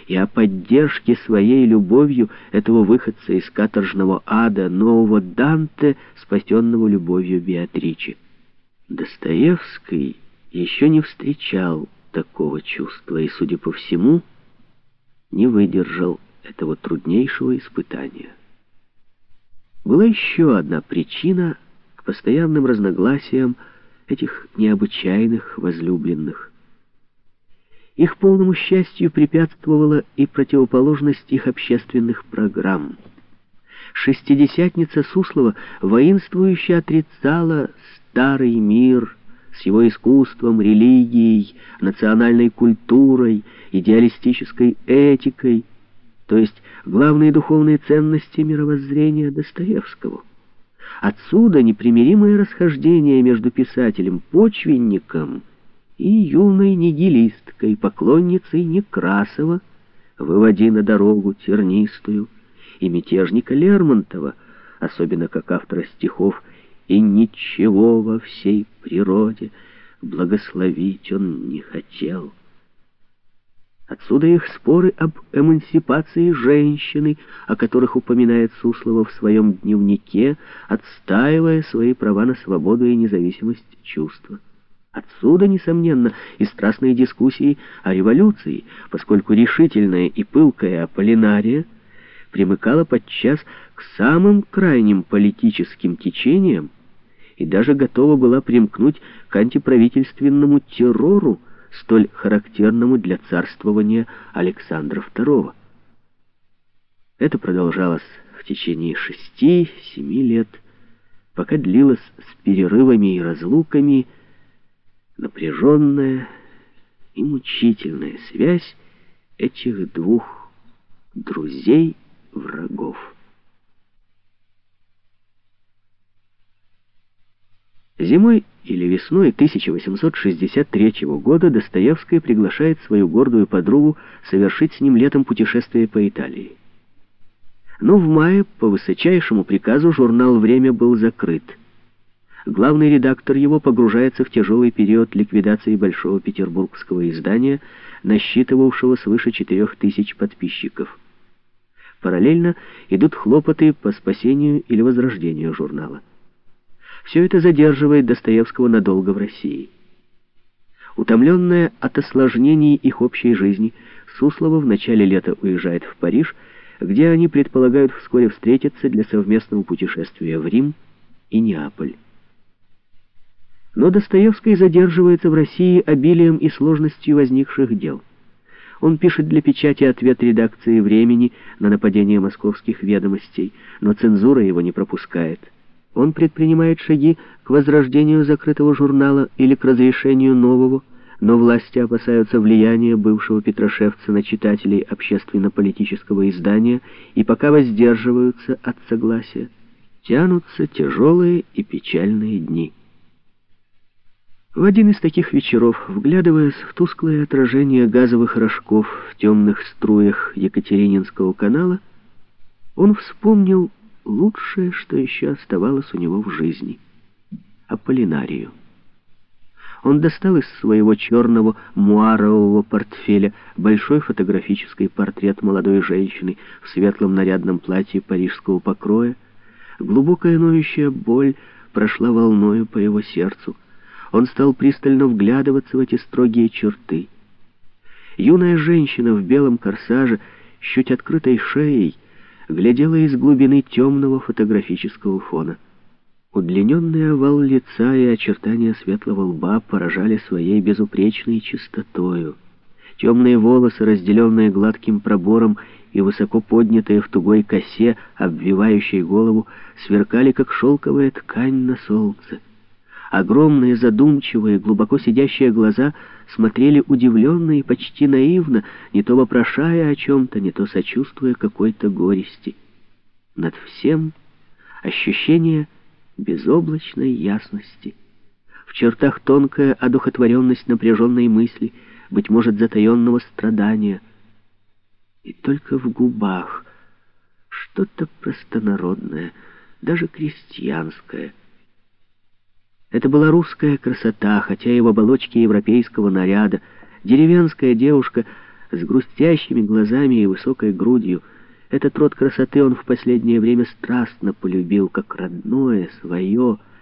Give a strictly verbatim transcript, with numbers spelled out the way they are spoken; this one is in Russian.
и о поддержке своей любовью этого выходца из каторжного ада, нового Данте, спасенного любовью Беатричи. Достоевский еще не встречал такого чувства и, судя по всему, не выдержал этого труднейшего испытания. Была еще одна причина к постоянным разногласиям этих необычайных возлюбленных. Их полному счастью препятствовала и противоположность их общественных программ. Шестидесятница Суслова воинствующе отрицала старый мир с его искусством, религией, национальной культурой, идеалистической этикой, то есть главные духовные ценности мировоззрения Достоевского. Отсюда непримиримое расхождение между писателем-почвенником и юной нигилисткой, поклонницей Некрасова, «Выводи на дорогу тернистую», и мятежника Лермонтова, особенно как автора стихов «И ничего во всей природе благословить он не хотел». Отсюда их споры об эмансипации женщины, о которых упоминает Суслова в своем дневнике, отстаивая свои права на свободу и независимость чувства. Отсюда, несомненно, и страстные дискуссии о революции, поскольку решительная и пылкая Аполлинария примыкала подчас к самым крайним политическим течениям и даже готова была примкнуть к антиправительственному террору, столь характерному для царствования Александра второго. Это продолжалось в течение шести-семи лет, пока длилась с перерывами и разлуками напряженная и мучительная связь этих двух друзей-врагов. Зимой или весной тысяча восемьсот шестьдесят третьего года Достоевский приглашает свою гордую подругу совершить с ним летом путешествие по Италии. Но в мае по высочайшему приказу журнал «Время» был закрыт. Главный редактор его погружается в тяжелый период ликвидации большого петербургского издания, насчитывавшего свыше четырех тысяч подписчиков. Параллельно идут хлопоты по спасению или возрождению журнала. Все это задерживает Достоевского надолго в России. Утомленная от осложнений их общей жизни, Суслова в начале лета уезжает в Париж, где они предполагают вскоре встретиться для совместного путешествия в Рим и Неаполь. Но Достоевский задерживается в России обилием и сложностью возникших дел. Он пишет для печати ответ редакции «Времени» на нападение московских ведомостей, но цензура его не пропускает. Он предпринимает шаги к возрождению закрытого журнала или к разрешению нового, но власти опасаются влияния бывшего петрошевца на читателей общественно-политического издания и пока воздерживаются от согласия. Тянутся тяжелые и печальные дни. В один из таких вечеров, вглядываясь в тусклое отражение газовых рожков в темных струях Екатерининского канала, он вспомнил лучшее, что еще оставалось у него в жизни — Аполлинарию. Он достал из своего черного муарового портфеля большой фотографический портрет молодой женщины в светлом нарядном платье парижского покроя. Глубокая ноющая боль прошла волною по его сердцу. Он стал пристально вглядываться в эти строгие черты. Юная женщина в белом корсаже с чуть открытой шеей глядела из глубины темного фотографического фона. Удлиненный овал лица и очертания светлого лба поражали своей безупречной чистотою. Темные волосы, разделенные гладким пробором и высоко поднятые в тугой косе, обвивающей голову, сверкали, как шелковая ткань на солнце. Огромные, задумчивые, глубоко сидящие глаза смотрели удивленно и почти наивно, не то вопрошая о чем-то, не то сочувствуя какой-то горести. Над всем ощущение безоблачной ясности. В чертах тонкая одухотворенность напряженной мысли, быть может, затаенного страдания. И только в губах что-то простонародное, даже крестьянское. Это была русская красота, хотя и в оболочке европейского наряда, деревенская девушка с грустящими глазами и высокой грудью. Этот род красоты он в последнее время страстно полюбил, как родное, свое.